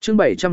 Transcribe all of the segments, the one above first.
chương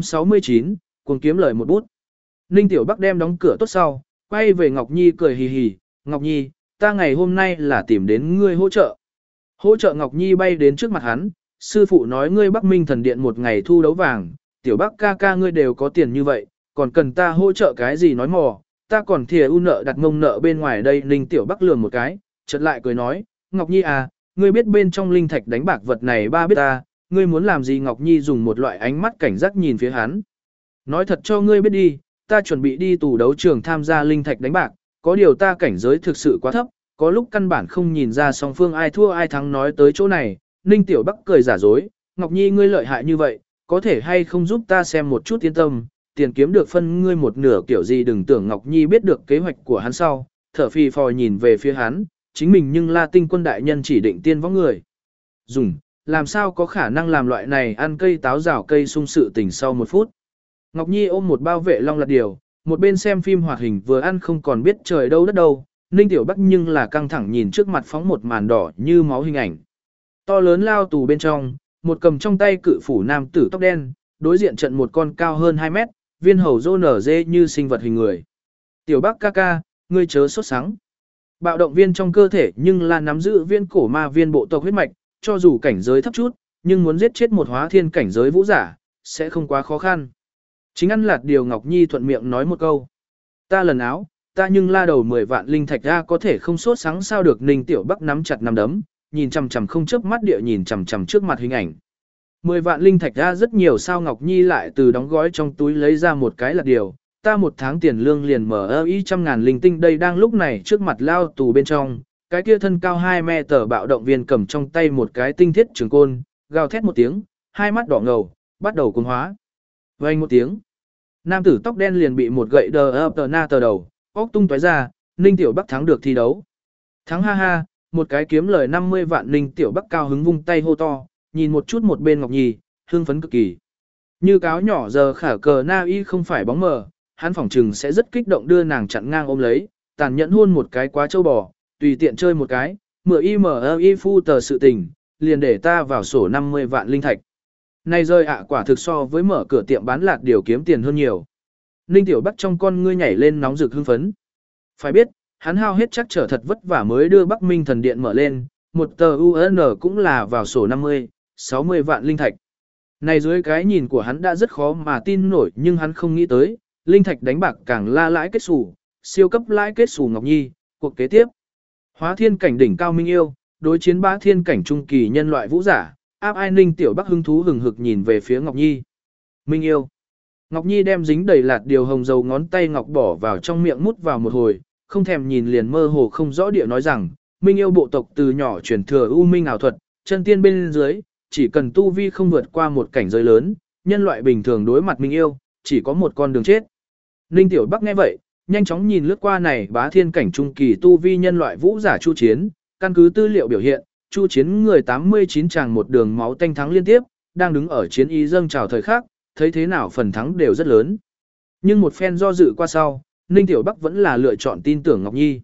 769, cuồng kiếm lời một bút. Ninh Tiểu Bắc đem đóng cửa tốt sau, quay về Ngọc Nhi cười hì hì, Ngọc Nhi, ta ngày hôm nay là tìm đến ngươi hỗ trợ. Hỗ trợ Ngọc Nhi bay đến trước mặt hắn, sư phụ nói ngươi Bắc Minh thần điện một ngày thu đấu vàng, Tiểu Bắc ca ca ngươi đều có tiền như vậy, còn cần ta hỗ trợ cái gì nói mò, ta còn thìa u nợ đặt ngông nợ bên ngoài đây. Ninh Tiểu Bắc lườm một cái, chợt lại cười nói, Ngọc Nhi à, ngươi biết bên trong linh thạch đánh bạc vật này ba biết ta, ngươi muốn làm gì? Ngọc Nhi dùng một loại ánh mắt cảnh giác nhìn phía hắn. Nói thật cho ngươi biết đi, ta chuẩn bị đi tù đấu trường tham gia linh thạch đánh bạc, có điều ta cảnh giới thực sự quá thấp, có lúc căn bản không nhìn ra song phương ai thua ai thắng. Nói tới chỗ này, Ninh Tiểu Bắc cười giả dối, Ngọc Nhi ngươi lợi hại như vậy, có thể hay không giúp ta xem một chút, yên tâm, tiền kiếm được phân ngươi một nửa kiểu gì. Đừng tưởng Ngọc Nhi biết được kế hoạch của hắn sau, thở phì phò nhìn về phía hắn, chính mình nhưng La Tinh quân đại nhân chỉ định tiên võ người. Dùng, làm sao có khả năng làm loại này ăn cây táo rào cây sung sự tình. Sau một phút, Ngọc Nhi ôm một bao vệ long lạt điều, một bên xem phim hoạt hình vừa ăn không còn biết trời đâu đất đâu. Ninh Tiểu Bắc nhưng là căng thẳng nhìn trước mặt phóng một màn đỏ như máu hình ảnh. To lớn lao tù bên trong, một cầm trong tay cự phủ nam tử tóc đen, đối diện trận một con cao hơn 2 mét, viên hầu rô nở dê như sinh vật hình người. Tiểu Bắc ca ca, ngươi chớ sốt sắng. Bạo động viên trong cơ thể nhưng là nắm giữ viên cổ ma viên bộ tộc huyết mạch, cho dù cảnh giới thấp chút, nhưng muốn giết chết một hóa thiên cảnh giới vũ giả, sẽ không quá khó khăn. Chính ăn lạt điều Ngọc Nhi thuận miệng nói một câu. Ta lần áo, ta nhưng la đầu 10 vạn linh thạch ra có thể không sốt sáng sao được. Ninh Tiểu Bắc nắm chặt nắm đấm, nhìn chằm chằm không chớp mắt địa nhìn chằm chằm trước mặt hình ảnh. 10 vạn linh thạch ra rất nhiều sao? Ngọc Nhi lại từ đóng gói trong túi lấy ra một cái lạt điều, ta một tháng tiền lương liền mở ý 100.000 linh tinh đây. Đang lúc này trước mặt lao tù bên trong, cái kia thân cao 2 mét bạo động viên cầm trong tay một cái tinh thiết trường côn, gào thét một tiếng, hai mắt đỏ ngầu, bắt đầu cuồng hóa. Vang một tiếng, nam tử tóc đen liền bị một gậy đờ na tờ đầu, óc tung tóe ra. Ninh Tiểu Bắc thắng được thi đấu. Thắng ha ha, một cái kiếm lời 50 vạn. Ninh Tiểu Bắc cao hứng vung tay hô to, nhìn một chút một bên Ngọc Nhi, hưng phấn cực kỳ. Như cáo nhỏ giờ khả cờ na y không phải bóng mờ, hắn phỏng trừng sẽ rất kích động đưa nàng chặn ngang ôm lấy, tàn nhẫn hôn một cái quá châu bò, tùy tiện chơi một cái, mửa y phu tờ sự tình, liền để ta vào sổ 50 vạn linh thạch. Này rơi ạ, quả thực so với mở cửa tiệm bán lạt điều kiếm tiền hơn nhiều. Ninh Tiểu Bắc trong con ngươi nhảy lên nóng rực hưng phấn. Phải biết, hắn hao hết chắc trở thật vất vả mới đưa Bắc Minh thần điện mở lên, một tờ UN cũng là vào sổ 50, 60 vạn linh thạch. Này dưới cái nhìn của hắn đã rất khó mà tin nổi, nhưng hắn không nghĩ tới, linh thạch đánh bạc càng la lãi kết xù, siêu cấp lãi kết xù. Ngọc Nhi, cuộc kế tiếp. Hóa thiên cảnh đỉnh cao Minh Yêu, đối chiến bá thiên cảnh trung kỳ nhân loại vũ giả, áp ai. Ninh Tiểu Bắc hứng thú hừng hực nhìn về phía Ngọc Nhi. Minh Yêu. Ngọc Nhi đem dính đầy lạt điều hồng dầu ngón tay ngọc bỏ vào trong miệng mút vào một hồi, không thèm nhìn liền mơ hồ không rõ địa nói rằng, Minh Yêu bộ tộc từ nhỏ truyền thừa U Minh ảo thuật, chân tiên bên dưới, chỉ cần tu vi không vượt qua một cảnh giới lớn, nhân loại bình thường đối mặt Minh Yêu, chỉ có một con đường chết. Ninh Tiểu Bắc nghe vậy, nhanh chóng nhìn lướt qua này bá thiên cảnh trung kỳ tu vi nhân loại vũ giả Chu Chiến, căn cứ tư liệu biểu hiện, Chu Chiến người 89 chàng một đường máu tanh thắng liên tiếp, đang đứng ở chiến ý dâng trào thời khắc, thấy thế nào phần thắng đều rất lớn. Nhưng một phen do dự qua sau, Ninh Tiểu Bắc vẫn là lựa chọn tin tưởng Ngọc Nhi.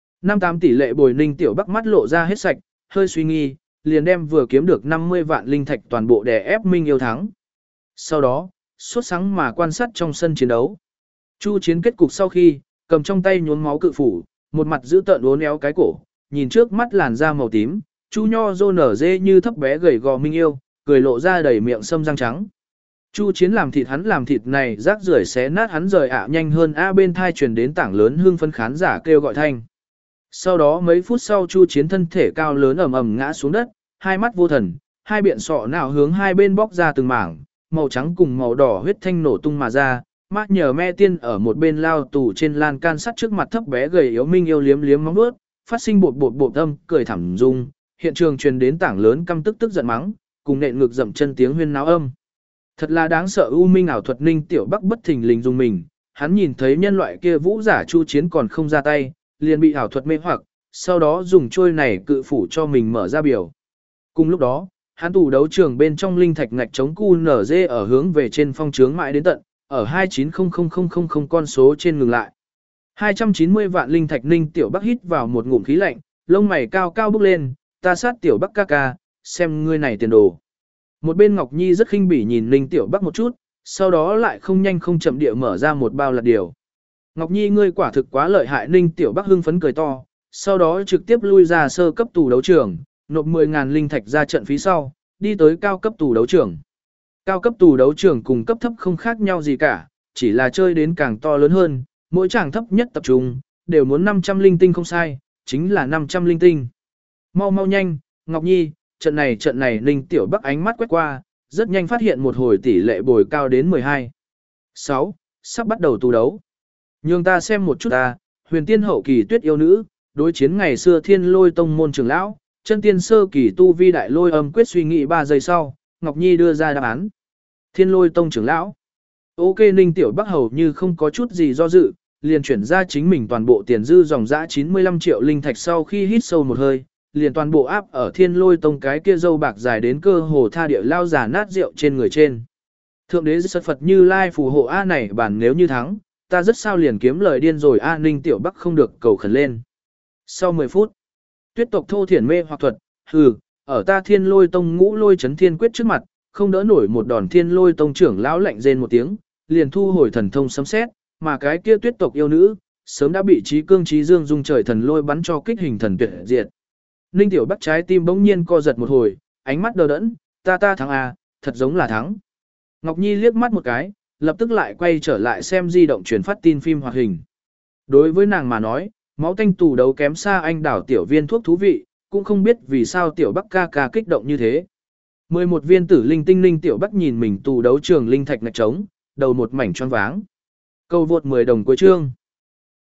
58 tỷ lệ bồi. Ninh Tiểu Bắc mắt lộ ra hết sạch, hơi suy nghi, liền đem vừa kiếm được 50 vạn linh thạch toàn bộ đè ép Minh Yêu thắng. Sau đó, sốt sáng mà quan sát trong sân chiến đấu. Chu Chiến kết cục sau khi, cầm trong tay nhuốm máu cự phủ, một mặt giữ tợn uốn éo cái cổ, nhìn trước mắt làn da màu tím, Chu Nho rô nở dê như thấp bé gầy gò Minh Yêu, cười lộ ra đầy miệng sâm răng trắng. Chu Chiến làm thịt hắn làm thịt này rác rưởi xé nát hắn rời ạ nhanh hơn bên thai truyền đến tảng lớn hương phấn khán giả kêu gọi thanh. Sau đó mấy phút sau Chu Chiến thân thể cao lớn ầm ầm ngã xuống đất, hai mắt vô thần, hai biện sọ nào hướng hai bên bóc ra từng mảng, màu trắng cùng màu đỏ huyết thanh nổ tung mà ra. Mát nhờ me tiên ở một bên lao tù trên lan can sắt trước mặt thấp bé gầy yếu Minh Yêu liếm liếm móng vuốt, phát sinh bột bột bột âm, cười thảm dung, hiện trường truyền đến tảng lớn căm tức tức giận mắng, cùng nện ngực dậm chân tiếng huyên náo âm. Thật là đáng sợ. U Minh ảo thuật. Ninh Tiểu Bắc bất thình lình dùng mình, hắn nhìn thấy nhân loại kia vũ giả Chu Chiến còn không ra tay, liền bị ảo thuật mê hoặc, sau đó dùng trôi này cự phủ cho mình mở ra biểu. Cùng lúc đó, hắn tù đấu trường bên trong linh thạch ngạch chống QNZ ở hướng về trên phong trướng mãi đến tận, ở 290000 con số trên ngừng lại. 290 vạn linh thạch. Ninh Tiểu Bắc hít vào một ngụm khí lạnh, lông mày cao cao bước lên, ta sát Tiểu Bắc ca ca, xem ngươi này tiền đồ. Một bên Ngọc Nhi rất khinh bỉ nhìn Ninh Tiểu Bắc một chút, sau đó lại không nhanh không chậm địa mở ra một bao lạt điều. Ngọc Nhi ngươi quả thực quá lợi hại, Ninh Tiểu Bắc hưng phấn cười to, sau đó trực tiếp lui ra sơ cấp tù đấu trường, nộp 10.000 linh thạch ra trận phí sau, đi tới cao cấp tù đấu trường. Cao cấp tù đấu trường cùng cấp thấp không khác nhau gì cả, chỉ là chơi đến càng to lớn hơn, mỗi tràng thấp nhất tập trung, đều muốn 500 linh tinh không sai, chính là 500 linh tinh. Mau mau nhanh, Ngọc Nhi, trận này Ninh Tiểu Bắc ánh mắt quét qua, rất nhanh phát hiện một hồi tỷ lệ bồi cao đến 12. 6. Sắp bắt đầu tù đấu. Nhường ta xem một chút ta, huyền tiên hậu kỳ tuyết yêu nữ, đối chiến ngày xưa thiên lôi tông môn trưởng lão, chân tiên sơ kỳ tu vi đại lôi âm quyết suy nghĩ 3 giây sau, Ngọc Nhi đưa ra đáp án. Thiên lôi tông trưởng lão. Ok, Ninh Tiểu Bắc hầu như không có chút gì do dự, liền chuyển ra chính mình toàn bộ tiền dư dòng dã 95 triệu linh thạch sau khi hít sâu một hơi, liền toàn bộ áp ở thiên lôi tông cái kia dâu bạc dài đến cơ hồ tha địa lao giả nát rượu trên người trên. Thượng đế Sật Phật Như Lai phù hộ A này bản nếu như thắng, ta rất sao liền kiếm lời điên rồi A. Ninh Tiểu Bắc không được cầu khẩn lên. Sau 10 phút, tuyết tộc thô thiển mê hoặc thuật, ở ta thiên lôi tông ngũ lôi chấn thiên quyết trước mặt, không đỡ nổi một đòn thiên lôi tông trưởng lão lạnh rên một tiếng, liền thu hồi thần thông sấm xét, mà cái kia tuyết tộc yêu nữ, sớm đã bị trí cương trí dương dung trời thần lôi bắn cho kích hình thần tuyệt diệt. Ninh Tiểu Bắc trái tim bỗng nhiên co giật một hồi, ánh mắt đờ đẫn, ta thắng à, thật giống là thắng. Ngọc Nhi liếc mắt một cái, lập tức lại quay trở lại xem di động truyền phát tin phim hoạt hình. Đối với nàng mà nói, máu tanh tù đấu kém xa anh đảo tiểu viên thuốc thú vị, cũng không biết vì sao Tiểu Bắc ca kích động như thế. 11 viên tử linh tinh Ninh Tiểu Bắc nhìn mình tù đấu trường linh thạch ngạch trống, đầu một mảnh choáng váng. Câu vượt 10 đồng cuối chương.